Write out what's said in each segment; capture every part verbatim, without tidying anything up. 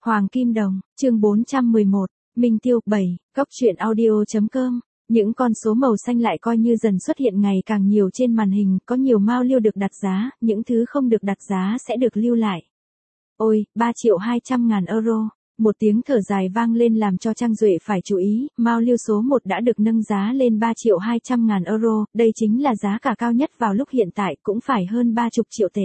Hoàng Kim Đồng, chương bốn trăm mười một, Minh Tiêu, bảy, Cóc truyện audio.com. Những con số màu xanh lại coi như dần xuất hiện ngày càng nhiều trên màn hình, có nhiều mao liêu được đặt giá, những thứ không được đặt giá sẽ được lưu lại. Ôi, ba triệu hai trăm ngàn euro. Một tiếng thở dài vang lên làm cho Trang Duệ phải chú ý, mao liêu số một đã được nâng giá lên ba triệu hai trăm ngàn euro, đây chính là giá cả cao nhất vào lúc hiện tại, cũng phải hơn ba mươi triệu tệ.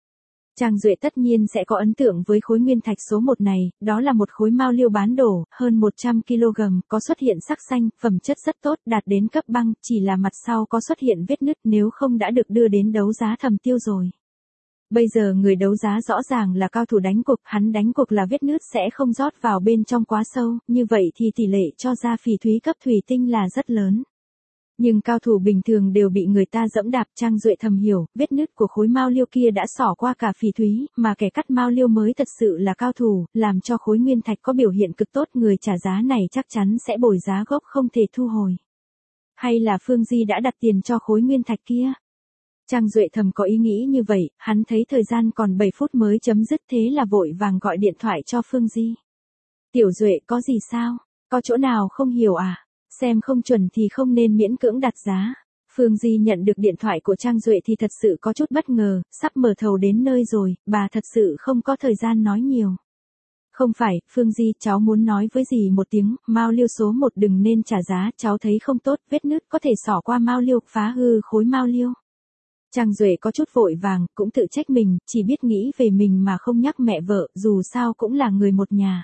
Trang Duệ tất nhiên sẽ có ấn tượng với khối nguyên thạch số một này, đó là một khối mao liêu bán đổ, hơn một trăm ki lô gam, có xuất hiện sắc xanh, phẩm chất rất tốt, đạt đến cấp băng, chỉ là mặt sau có xuất hiện vết nứt, nếu không đã được đưa đến đấu giá thầm tiêu rồi. Bây giờ người đấu giá rõ ràng là cao thủ đánh cục, hắn đánh cục là vết nứt sẽ không rót vào bên trong quá sâu, như vậy thì tỷ lệ cho ra phỉ thúy cấp thủy tinh là rất lớn. Nhưng cao thủ bình thường đều bị người ta dẫm đạp. Trang Duệ thầm hiểu, vết nứt của khối mao liêu kia đã xỏ qua cả phỉ thúy, mà kẻ cắt mao liêu mới thật sự là cao thủ, làm cho khối nguyên thạch có biểu hiện cực tốt, người trả giá này chắc chắn sẽ bồi giá gốc không thể thu hồi. Hay là Phương Di đã đặt tiền cho khối nguyên thạch kia? Trang Duệ thầm có ý nghĩ như vậy, hắn thấy thời gian còn bảy phút mới chấm dứt, thế là vội vàng gọi điện thoại cho Phương Di. Tiểu Duệ, có gì sao? Có chỗ nào không hiểu à? Xem không chuẩn thì không nên miễn cưỡng đặt giá. Phương Di nhận được điện thoại của Trang Duệ thì thật sự có chút bất ngờ, sắp mở thầu đến nơi rồi, bà thật sự không có thời gian nói nhiều. Không phải, Phương Di, cháu muốn nói với dì một tiếng, mao liêu số một đừng nên trả giá, cháu thấy không tốt, vết nứt có thể xỏ qua mao liêu, phá hư khối mao liêu. Trang Duệ có chút vội vàng, cũng tự trách mình, chỉ biết nghĩ về mình mà không nhắc mẹ vợ, dù sao cũng là người một nhà.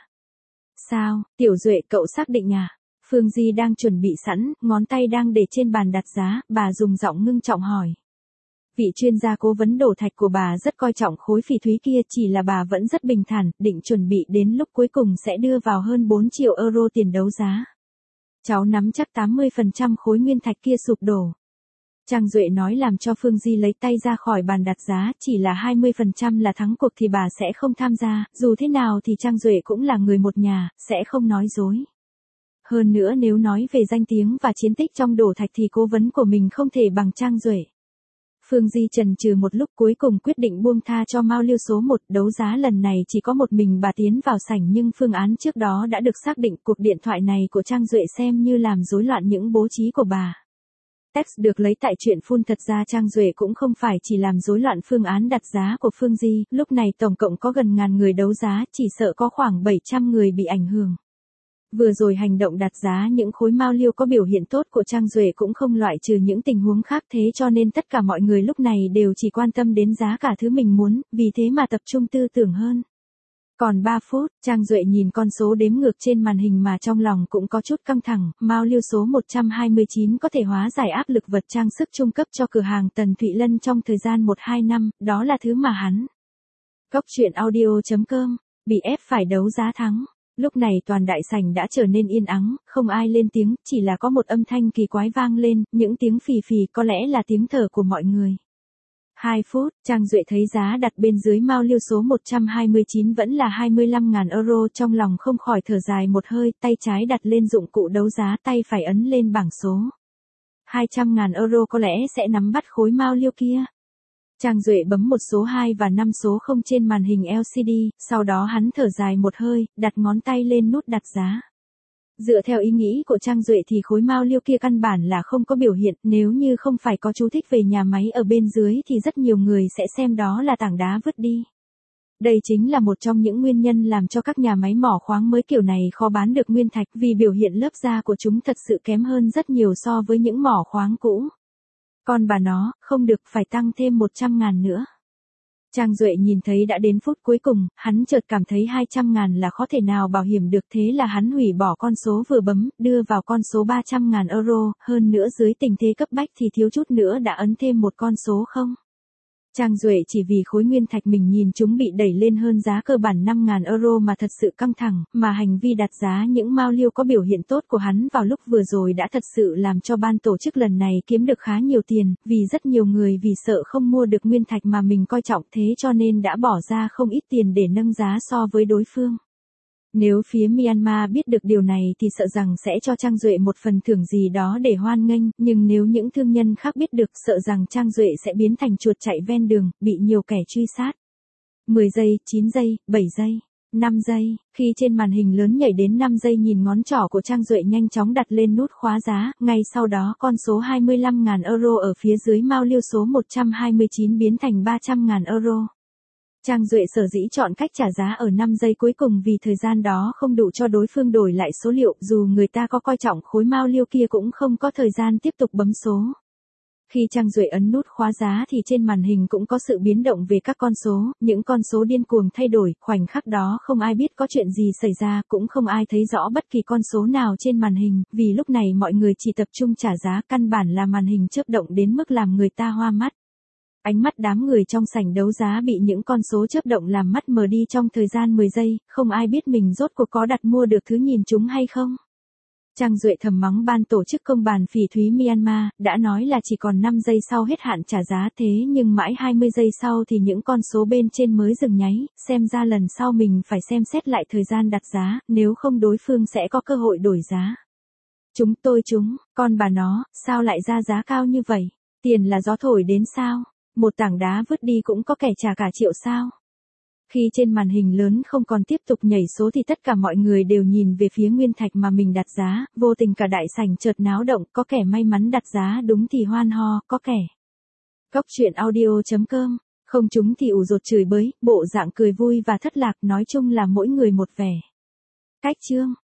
Sao, Tiểu Duệ, cậu xác định à? Phương Di đang chuẩn bị sẵn, ngón tay đang để trên bàn đặt giá, bà dùng giọng ngưng trọng hỏi. Vị chuyên gia cố vấn đổ thạch của bà rất coi trọng khối phỉ thúy kia, chỉ là bà vẫn rất bình thản, định chuẩn bị đến lúc cuối cùng sẽ đưa vào hơn bốn triệu euro tiền đấu giá. Cháu nắm chắc tám mươi phần trăm khối nguyên thạch kia sụp đổ. Trang Duệ nói làm cho Phương Di lấy tay ra khỏi bàn đặt giá, chỉ là hai mươi phần trăm là thắng cuộc thì bà sẽ không tham gia, dù thế nào thì Trang Duệ cũng là người một nhà, sẽ không nói dối. Hơn nữa nếu nói về danh tiếng và chiến tích trong đổ thạch thì cố vấn của mình không thể bằng Trang Duệ. Phương Di chần chừ một lúc cuối cùng quyết định buông tha cho mao liêu số một, đấu giá lần này chỉ có một mình bà tiến vào sảnh nhưng phương án trước đó đã được xác định, cuộc điện thoại này của Trang Duệ xem như làm rối loạn những bố trí của bà. Text được lấy tại truyện Phun, thật ra Trang Duệ cũng không phải chỉ làm rối loạn phương án đặt giá của Phương Di, lúc này tổng cộng có gần ngàn người đấu giá, chỉ sợ có khoảng bảy trăm người bị ảnh hưởng. Vừa rồi hành động đặt giá những khối mao liêu có biểu hiện tốt của Trang Duệ cũng không loại trừ những tình huống khác, thế cho nên tất cả mọi người lúc này đều chỉ quan tâm đến giá cả thứ mình muốn, vì thế mà tập trung tư tưởng hơn. Còn ba phút, Trang Duệ nhìn con số đếm ngược trên màn hình mà trong lòng cũng có chút căng thẳng, mao liêu số một trăm hai mươi chín có thể hóa giải áp lực vật trang sức trung cấp cho cửa hàng Tần Thụy Lân trong thời gian một hai năm, đó là thứ mà hắn. Cóc truyện audio.com, bị ép phải đấu giá thắng. Lúc này toàn đại sảnh đã trở nên yên ắng, không ai lên tiếng, chỉ là có một âm thanh kỳ quái vang lên, những tiếng phì phì có lẽ là tiếng thở của mọi người. Hai phút, Trang Duệ thấy giá đặt bên dưới mao liêu số một trăm hai mươi chín vẫn là hai mươi lăm ngàn euro, trong lòng không khỏi thở dài một hơi, tay trái đặt lên dụng cụ đấu giá, tay phải ấn lên bảng số. hai trăm ngàn euro có lẽ sẽ nắm bắt khối mao liêu kia. Trang Duệ bấm một số hai và năm số không trên màn hình lờ xê đê, sau đó hắn thở dài một hơi, đặt ngón tay lên nút đặt giá. Dựa theo ý nghĩ của Trang Duệ thì khối mao liêu kia căn bản là không có biểu hiện, nếu như không phải có chú thích về nhà máy ở bên dưới thì rất nhiều người sẽ xem đó là tảng đá vứt đi. Đây chính là một trong những nguyên nhân làm cho các nhà máy mỏ khoáng mới kiểu này khó bán được nguyên thạch, vì biểu hiện lớp da của chúng thật sự kém hơn rất nhiều so với những mỏ khoáng cũ. Còn bà nó, không được, phải tăng thêm một trăm ngàn nữa. Trang Duệ nhìn thấy đã đến phút cuối cùng, hắn chợt cảm thấy hai trăm ngàn là khó thể nào bảo hiểm được, thế là hắn hủy bỏ con số vừa bấm, đưa vào con số ba trăm ngàn euro, hơn nữa dưới tình thế cấp bách thì thiếu chút nữa đã ấn thêm một con số không. Trang Duệ chỉ vì khối nguyên thạch mình nhìn chúng bị đẩy lên hơn giá cơ bản năm ngàn euro mà thật sự căng thẳng, mà hành vi đặt giá những mao liêu có biểu hiện tốt của hắn vào lúc vừa rồi đã thật sự làm cho ban tổ chức lần này kiếm được khá nhiều tiền, vì rất nhiều người vì sợ không mua được nguyên thạch mà mình coi trọng, thế cho nên đã bỏ ra không ít tiền để nâng giá so với đối phương. Nếu phía Myanmar biết được điều này thì sợ rằng sẽ cho Trang Duệ một phần thưởng gì đó để hoan nghênh, nhưng nếu những thương nhân khác biết được sợ rằng Trang Duệ sẽ biến thành chuột chạy ven đường, bị nhiều kẻ truy sát. mười giây, chín giây, bảy giây. năm giây, khi trên màn hình lớn nhảy đến năm giây nhìn ngón trỏ của Trang Duệ nhanh chóng đặt lên nút khóa giá, ngay sau đó con số hai mươi lăm nghìn euro ở phía dưới mao liêu số một trăm hai mươi chín biến thành ba trăm nghìn euro. Trang Duệ sở dĩ chọn cách trả giá ở năm giây cuối cùng vì thời gian đó không đủ cho đối phương đổi lại số liệu, dù người ta có coi trọng khối mao liêu kia cũng không có thời gian tiếp tục bấm số. Khi Trang Duệ ấn nút khóa giá thì trên màn hình cũng có sự biến động về các con số, những con số điên cuồng thay đổi, khoảnh khắc đó không ai biết có chuyện gì xảy ra, cũng không ai thấy rõ bất kỳ con số nào trên màn hình, vì lúc này mọi người chỉ tập trung trả giá, căn bản là màn hình chớp động đến mức làm người ta hoa mắt. Ánh mắt đám người trong sảnh đấu giá bị những con số chớp động làm mắt mờ đi trong thời gian mười giây, không ai biết mình rốt cuộc có đặt mua được thứ nhìn chúng hay không. Trang Duệ thầm mắng ban tổ chức công bàn phỉ thúy Myanmar, đã nói là chỉ còn năm giây sau hết hạn trả giá, thế nhưng mãi hai mươi giây sau thì những con số bên trên mới dừng nháy, xem ra lần sau mình phải xem xét lại thời gian đặt giá, nếu không đối phương sẽ có cơ hội đổi giá. Chúng tôi chúng, con bà nó, sao lại ra giá cao như vậy? Tiền là gió thổi đến sao? Một tảng đá vứt đi cũng có kẻ trả cả triệu sao? Khi trên màn hình lớn không còn tiếp tục nhảy số thì tất cả mọi người đều nhìn về phía nguyên thạch mà mình đặt giá, vô tình cả đại sảnh chợt náo động, có kẻ may mắn đặt giá đúng thì hoan ho, có kẻ. Cốc truyện audio chấm com, không trúng thì ủ rột chửi bới, bộ dạng cười vui và thất lạc, nói chung là mỗi người một vẻ. Cách chương